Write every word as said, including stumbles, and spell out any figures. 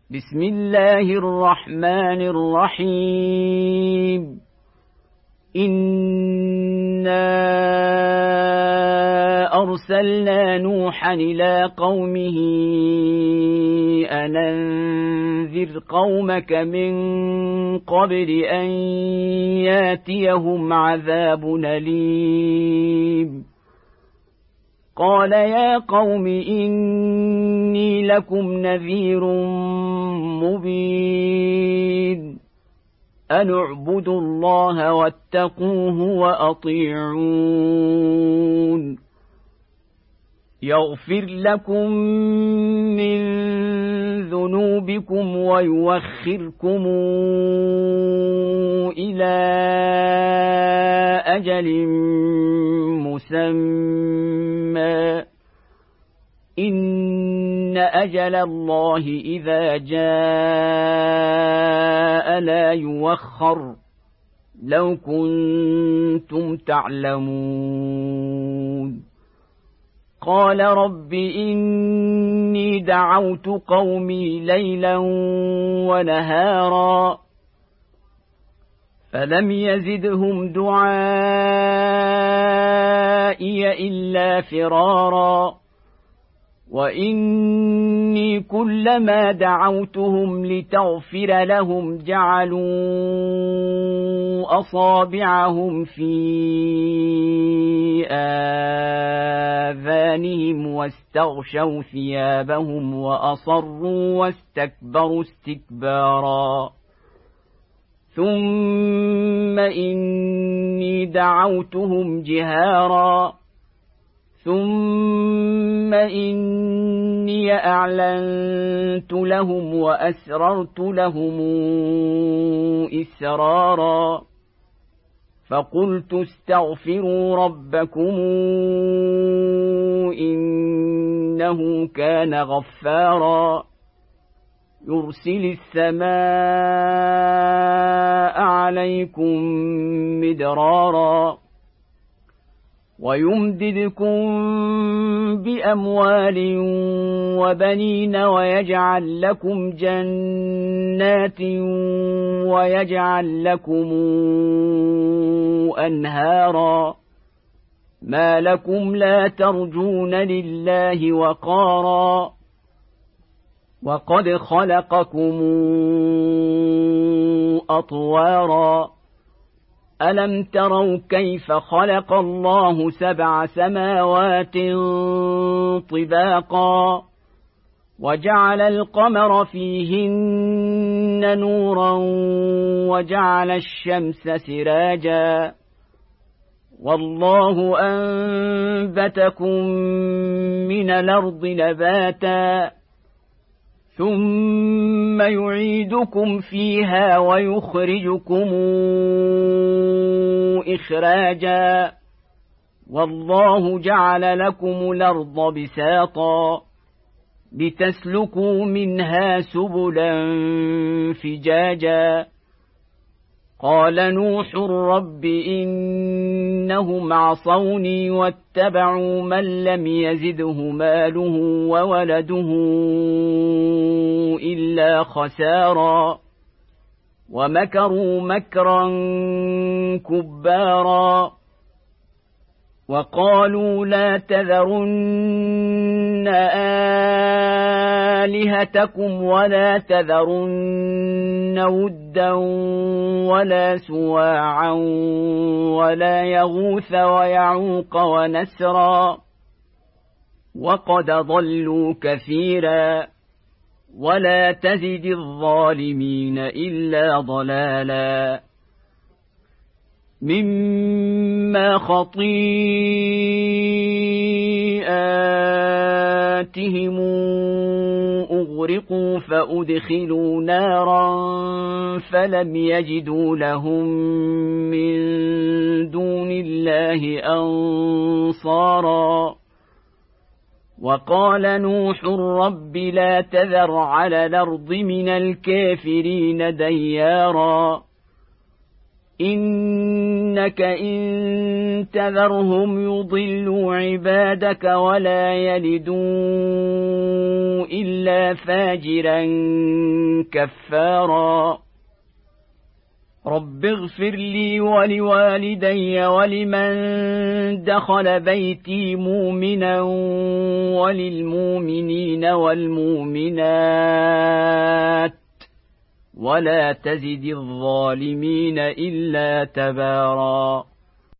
بسم الله الرحمن الرحيم. إنا أرسلنا نوحا إلى قومه أن أنذر قومك من قبل أن ياتيهم عذاب أليم. قال يا قوم إني لكم نذير مبين. أن اعبدوا الله واتقوه وأطيعون. يغفر لكم من ذنوبكم ويوخركم إلى أجل مسمى. إن أجل الله إذا جاء لا يوخر. لو كنتم تعلمون. قال رب إني دعوت قومي ليلا ونهارا فلم يزدهم دعائي إلا فرارا. وإني كلما دعوتهم لتغفر لهم جعلوا أصابعهم في آذانهم واستغشوا ثيابهم وأصروا واستكبروا استكبارا. ثم إني دعوتهم جهارا ثم إني أعلنت لهم وأسررت لهم إسرارا. فقلت استغفروا ربكم إنه كان غفارا. يرسل السماء عليكم مدرارا ويمددكم بأموال وبنين ويجعل لكم جنات ويجعل لكم أنهارا. ما لكم لا ترجون لله وقارا وقد خلقكم أطوارا. ألم تروا كيف خلق الله سبع سماوات طباقا وجعل القمر فيهن نورا وجعل الشمس سراجا. والله أنبتكم من الأرض نباتا ثم يعيدكم فيها ويخرجكم إخراجا. والله جعل لكم الأرض بساطا لتسلكوا منها سبلا فجاجا. قال نوح رب إنهم عصوني واتبعوا من لم يزده ماله وولده إلا خسارا. ومكروا مكرا كبارا. وقالوا لا تذرن آلهتكم ولا تذرن ودا ولا سواعا ولا يغوث ويعوق ونسرا. وقد ضلوا كثيرا ولا تزد الظالمين إلا ضلالا. مما خطيئاتهم أغرقوا فأدخلوا نارا فلم يجدوا لهم من دون الله أنصارا. وقال نوح رب لا تذر على الأرض من الكافرين ديارا. إن إنك إن تذرهم يضلوا عبادك ولا يلدوا إلا فاجرا كفارا رب اغفر لي ولوالدي ولمن دخل بيتي مؤمنا وللمؤمنين والمؤمنات ولا تزد الظالمين إلا تبارا.